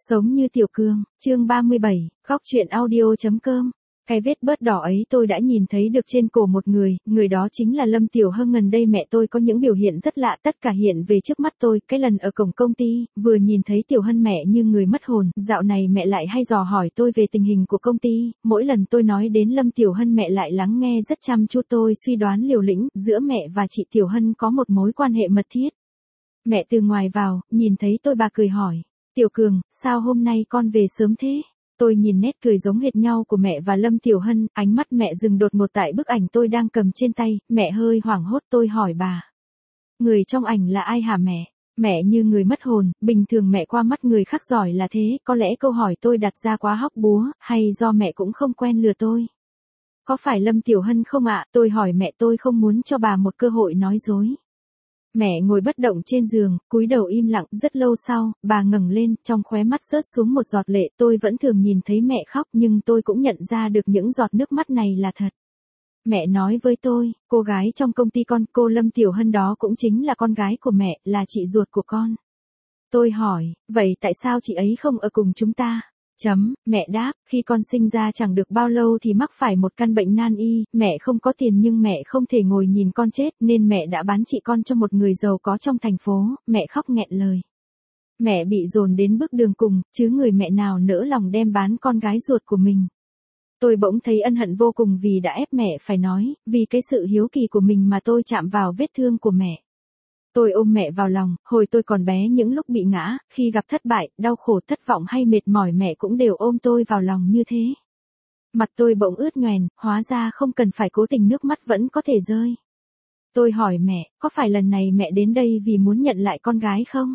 Sống như Tiểu Cương, chương 37, góc truyện audio.com. Cái vết bớt đỏ ấy tôi đã nhìn thấy được trên cổ một người đó chính là Lâm Tiểu Hân. Gần đây mẹ tôi có những biểu hiện rất lạ, tất cả hiện về trước mắt tôi. Cái lần ở cổng công ty, vừa nhìn thấy Tiểu Hân mẹ như người mất hồn, dạo này mẹ lại hay dò hỏi tôi về tình hình của công ty, mỗi lần tôi nói đến Lâm Tiểu Hân mẹ lại lắng nghe rất chăm chú. Tôi suy đoán liều lĩnh, giữa mẹ và chị Tiểu Hân có một mối quan hệ mật thiết. Mẹ từ ngoài vào, nhìn thấy tôi bà cười hỏi, Tiểu Cường, sao hôm nay con về sớm thế? Tôi nhìn nét cười giống hệt nhau của mẹ và Lâm Tiểu Hân, ánh mắt mẹ dừng đột ngột tại bức ảnh tôi đang cầm trên tay, mẹ hơi hoảng hốt. Tôi hỏi bà, người trong ảnh là ai hả mẹ? Mẹ như người mất hồn, bình thường mẹ qua mắt người khác giỏi là thế, có lẽ câu hỏi tôi đặt ra quá hóc búa, hay do mẹ cũng không quen lừa tôi? Có phải Lâm Tiểu Hân không ạ? Tôi hỏi mẹ, tôi không muốn cho bà một cơ hội nói dối. Mẹ ngồi bất động trên giường, cúi đầu im lặng. Rất lâu sau, bà ngẩng lên, trong khóe mắt rớt xuống một giọt lệ. Tôi vẫn thường nhìn thấy mẹ khóc, nhưng tôi cũng nhận ra được những giọt nước mắt này là thật. Mẹ nói với tôi, cô gái trong công ty con, cô Lâm Tiểu Hân đó cũng chính là con gái của mẹ, là chị ruột của con. Tôi hỏi, vậy tại sao chị ấy không ở cùng chúng ta? Mẹ đáp, khi con sinh ra chẳng được bao lâu thì mắc phải một căn bệnh nan y, mẹ không có tiền nhưng mẹ không thể ngồi nhìn con chết nên mẹ đã bán chị con cho một người giàu có trong thành phố. Mẹ khóc nghẹn lời. Mẹ bị dồn đến bước đường cùng, chứ người mẹ nào nỡ lòng đem bán con gái ruột của mình. Tôi bỗng thấy ân hận vô cùng vì đã ép mẹ phải nói, vì cái sự hiếu kỳ của mình mà tôi chạm vào vết thương của mẹ. Tôi ôm mẹ vào lòng, hồi tôi còn bé những lúc bị ngã, khi gặp thất bại, đau khổ, thất vọng hay mệt mỏi mẹ cũng đều ôm tôi vào lòng như thế. Mặt tôi bỗng ướt nhoẻn, hóa ra không cần phải cố tình nước mắt vẫn có thể rơi. Tôi hỏi mẹ, có phải lần này mẹ đến đây vì muốn nhận lại con gái không?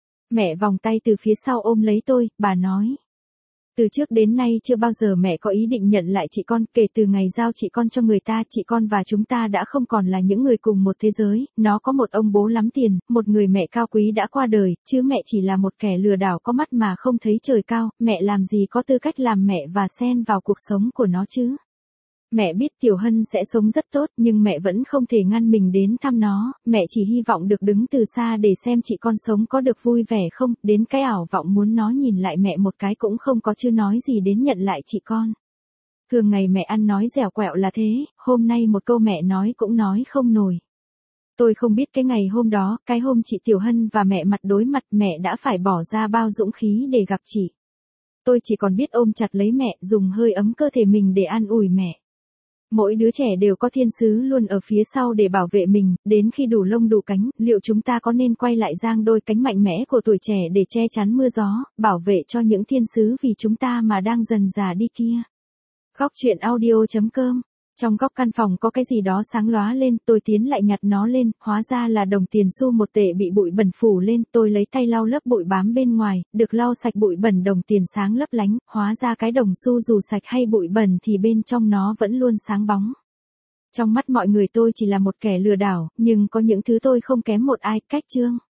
Mẹ vòng tay từ phía sau ôm lấy tôi, bà nói. Từ trước đến nay chưa bao giờ mẹ có ý định nhận lại chị con, kể từ ngày giao chị con cho người ta, chị con và chúng ta đã không còn là những người cùng một thế giới. Nó có một ông bố lắm tiền, một người mẹ cao quý đã qua đời, chứ mẹ chỉ là một kẻ lừa đảo có mắt mà không thấy trời cao. Mẹ làm gì có tư cách làm mẹ và xen vào cuộc sống của nó chứ? Mẹ biết Tiểu Hân sẽ sống rất tốt, nhưng mẹ vẫn không thể ngăn mình đến thăm nó. Mẹ chỉ hy vọng được đứng từ xa để xem chị con sống có được vui vẻ không, đến cái ảo vọng muốn nó nhìn lại mẹ một cái cũng không có, chứ nói gì đến nhận lại chị con. Thường ngày mẹ ăn nói dẻo quẹo là thế, hôm nay một câu mẹ nói cũng nói không nổi. Tôi không biết cái ngày hôm đó, cái hôm chị Tiểu Hân và mẹ mặt đối mặt, mẹ đã phải bỏ ra bao dũng khí để gặp chị. Tôi chỉ còn biết ôm chặt lấy mẹ, dùng hơi ấm cơ thể mình để an ủi mẹ. Mỗi đứa trẻ đều có thiên sứ luôn ở phía sau để bảo vệ mình, đến khi đủ lông đủ cánh, liệu chúng ta có nên quay lại giang đôi cánh mạnh mẽ của tuổi trẻ để che chắn mưa gió, bảo vệ cho những thiên sứ vì chúng ta mà đang dần già đi kia? Góc truyện audio.com. Trong góc căn phòng có cái gì đó sáng lóa lên, tôi tiến lại nhặt nó lên, hóa ra là đồng tiền xu 1 tệ bị bụi bẩn phủ lên. Tôi lấy tay lau lớp bụi bám bên ngoài, được lau sạch bụi bẩn, đồng tiền sáng lấp lánh, hóa ra cái đồng xu dù sạch hay bụi bẩn thì bên trong nó vẫn luôn sáng bóng. Trong mắt mọi người tôi chỉ là một kẻ lừa đảo, nhưng có những thứ tôi không kém một ai. Cách chương